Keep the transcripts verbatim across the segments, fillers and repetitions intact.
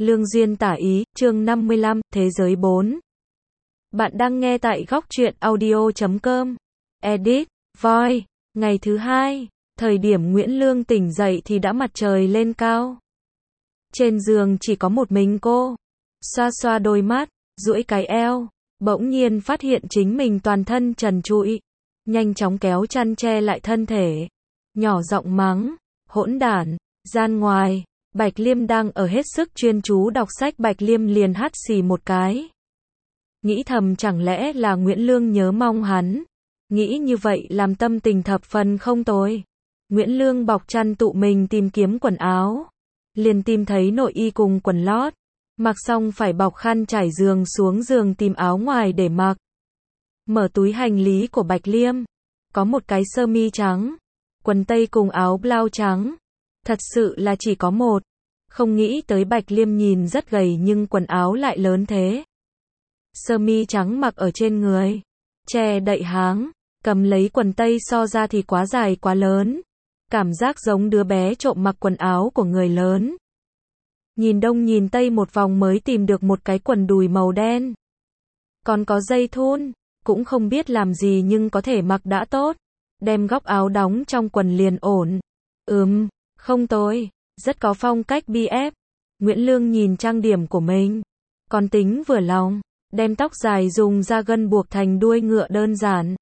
Lương duyên tả ý, chương năm mươi lăm, Thế giới bốn. Bạn đang nghe tại góc truyện audio chấm com. Edit, Voi. Ngày thứ hai, thời điểm Nguyễn Lương tỉnh dậy thì đã mặt trời lên cao. Trên giường chỉ có một mình cô. Xoa xoa đôi mắt, duỗi cái eo, bỗng nhiên phát hiện chính mình toàn thân trần trụi. Nhanh chóng kéo chăn che lại thân thể. Nhỏ giọng mắng, hỗn đản, gian ngoài. Bạch Liêm đang ở hết sức chuyên chú đọc sách, Bạch Liêm liền hắt xì một cái. Nghĩ thầm chẳng lẽ là Nguyễn Lương nhớ mong hắn. Nghĩ như vậy làm tâm tình thập phần không tồi. Nguyễn Lương bọc chăn tụ mình tìm kiếm quần áo. Liền tìm thấy nội y cùng quần lót. Mặc xong phải bọc khăn trải giường xuống giường tìm áo ngoài để mặc. Mở túi hành lý của Bạch Liêm. Có một cái sơ mi trắng. Quần tây cùng áo blau trắng. Thật sự là chỉ có một. Không nghĩ tới Bạch Liêm nhìn rất gầy nhưng quần áo lại lớn thế. Sơ mi trắng mặc ở trên người, che đậy háng, cầm lấy quần tây so ra thì quá dài quá lớn. Cảm giác giống đứa bé trộm mặc quần áo của người lớn. Nhìn đông nhìn tây một vòng mới tìm được một cái quần đùi màu đen. Còn có dây thun, cũng không biết làm gì nhưng có thể mặc đã tốt. Đem góc áo đóng trong quần liền ổn. Ừm, không tồi, rất có phong cách bi ép. Nguyễn Lương nhìn trang điểm của mình, còn tính vừa lòng, đem tóc dài dùng da gân buộc thành đuôi ngựa đơn giản.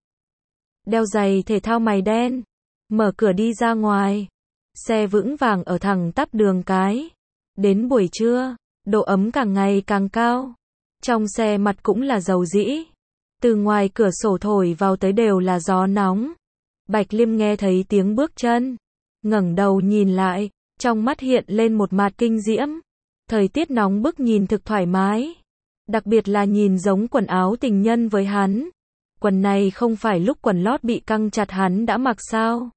Đeo giày thể thao mày đen, mở cửa đi ra ngoài. Xe vững vàng ở thẳng tắp đường cái. Đến buổi trưa, độ ấm càng ngày càng cao. Trong xe mặt cũng là dầu dĩ. Từ ngoài cửa sổ thổi vào tới đều là gió nóng. Bạch Liêm nghe thấy tiếng bước chân, ngẩng đầu nhìn lại, trong mắt hiện lên một mạt kinh diễm. Thời tiết nóng bức nhìn thực thoải mái. Đặc biệt là nhìn giống quần áo tình nhân với hắn. Quần này không phải lúc quần lót bị căng chặt hắn đã mặc sao?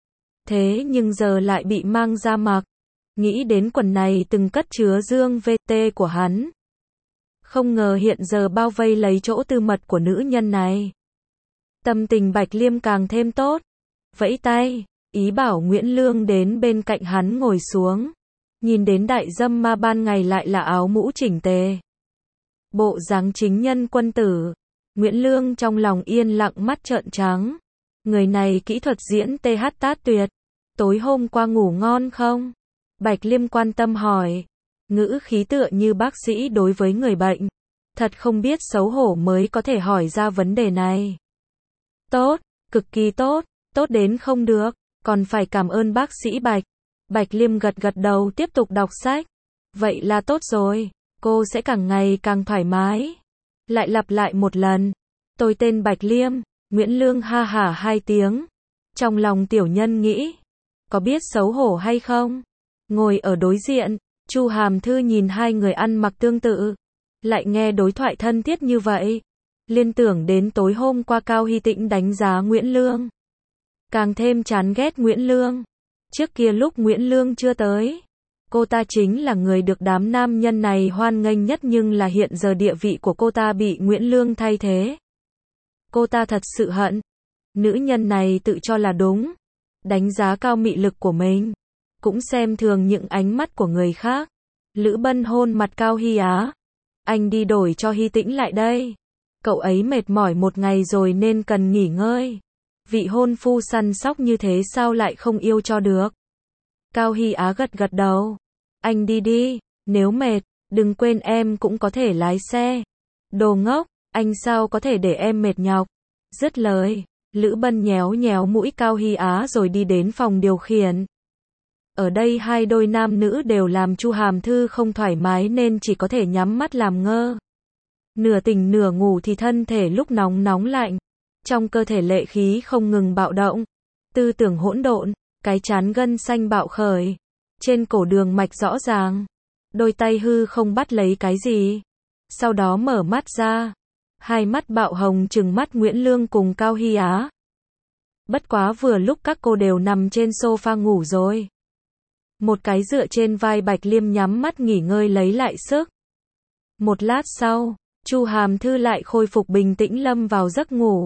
Thế nhưng giờ lại bị mang ra mặc. Nghĩ đến quần này từng cất chứa dương vê tê của hắn. Không ngờ hiện giờ bao vây lấy chỗ tư mật của nữ nhân này. Tâm tình Bạch Liêm càng thêm tốt. Vẫy tay, ý bảo Nguyễn Lương đến bên cạnh hắn ngồi xuống. Nhìn đến đại dâm ma ban ngày lại là áo mũ chỉnh tề. Bộ dáng chính nhân quân tử. Nguyễn Lương trong lòng yên lặng, mắt trợn trắng. Người này kỹ thuật diễn tê hát tát tuyệt. Tối hôm qua ngủ ngon không? Bạch Liêm quan tâm hỏi. Ngữ khí tựa như bác sĩ đối với người bệnh. Thật không biết xấu hổ mới có thể hỏi ra vấn đề này. Tốt, cực kỳ tốt, tốt đến không được, còn phải cảm ơn bác sĩ Bạch. Bạch Liêm gật gật đầu tiếp tục đọc sách. Vậy là tốt rồi, cô sẽ càng ngày càng thoải mái. Lại lặp lại một lần. Tôi tên Bạch Liêm. Nguyễn Lương ha hả hai tiếng. Trong lòng tiểu nhân nghĩ, có biết xấu hổ hay không? Ngồi ở đối diện, Chu Hàm Thư nhìn hai người ăn mặc tương tự, lại nghe đối thoại thân thiết như vậy, liên tưởng đến tối hôm qua Cao Hy Tĩnh đánh giá Nguyễn Lương. Càng thêm chán ghét Nguyễn Lương. Trước kia lúc Nguyễn Lương chưa tới, cô ta chính là người được đám nam nhân này hoan nghênh nhất, nhưng là hiện giờ địa vị của cô ta bị Nguyễn Lương thay thế. Cô ta thật sự hận. Nữ nhân này tự cho là đúng, đánh giá cao mị lực của mình, cũng xem thường những ánh mắt của người khác. Lữ Bân hôn mặt Cao Hy Á. Anh đi đổi cho Hy Tĩnh lại đây. Cậu ấy mệt mỏi một ngày rồi nên cần nghỉ ngơi. Vị hôn phu săn sóc như thế sao lại không yêu cho được? Cao Hy Á gật gật đầu. Anh đi đi, nếu mệt, đừng quên em cũng có thể lái xe. Đồ ngốc, anh sao có thể để em mệt nhọc? Dứt lời, Lữ Bân nhéo nhéo mũi Cao Hy Á rồi đi đến phòng điều khiển. Ở đây hai đôi nam nữ đều làm Chu Hàm Thư không thoải mái nên chỉ có thể nhắm mắt làm ngơ. Nửa tỉnh nửa ngủ thì thân thể lúc nóng nóng lạnh. Trong cơ thể lệ khí không ngừng bạo động. Tư tưởng hỗn độn, cái trán gân xanh bạo khởi. Trên cổ đường mạch rõ ràng. Đôi tay hư không bắt lấy cái gì. Sau đó mở mắt ra. Hai mắt bạo hồng trừng mắt Nguyễn Lương cùng Cao Hy Á. Bất quá vừa lúc các cô đều nằm trên sofa ngủ rồi. Một cái dựa trên vai Bạch Liêm nhắm mắt nghỉ ngơi lấy lại sức. Một lát sau, Chu Hàm Thư lại khôi phục bình tĩnh lâm vào giấc ngủ.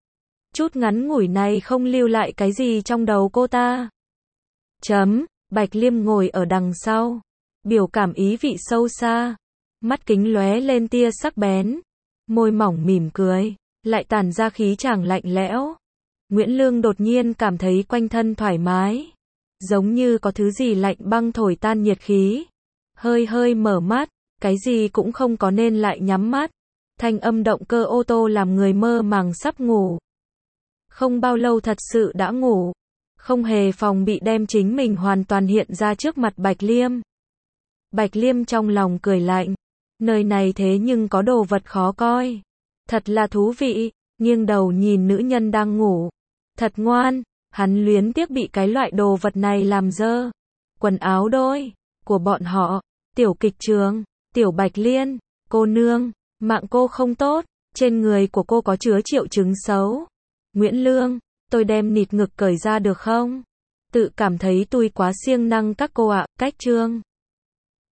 Chút ngắn ngủi này không lưu lại cái gì trong đầu cô ta. Chấm, Bạch Liêm ngồi ở đằng sau. biểu cảm ý vị sâu xa, mắt kính lóe lên tia sắc bén, môi mỏng mỉm cười, lại tản ra khí chàng lạnh lẽo. Nguyễn Lương đột nhiên cảm thấy quanh thân thoải mái, giống như có thứ gì lạnh băng thổi tan nhiệt khí. Hơi hơi mở mắt, cái gì cũng không có nên lại nhắm mắt. Thanh âm động cơ ô tô làm người mơ màng sắp ngủ. Không bao lâu thật sự đã ngủ, không hề phòng bị đem chính mình hoàn toàn hiện ra trước mặt Bạch Liêm. Bạch Liêm trong lòng cười lạnh, nơi này thế nhưng có đồ vật khó coi. Thật là thú vị, nghiêng đầu nhìn nữ nhân đang ngủ. Thật ngoan, hắn luyến tiếc bị cái loại đồ vật này làm dơ. Quần áo đôi của bọn họ, tiểu kịch trường, tiểu Bạch Liên, cô nương, mạng cô không tốt, trên người của cô có chứa triệu chứng xấu. Nguyễn Lương, tôi đem nịt ngực cởi ra được không? Tự cảm thấy tôi quá siêng năng các cô ạ, cách chương.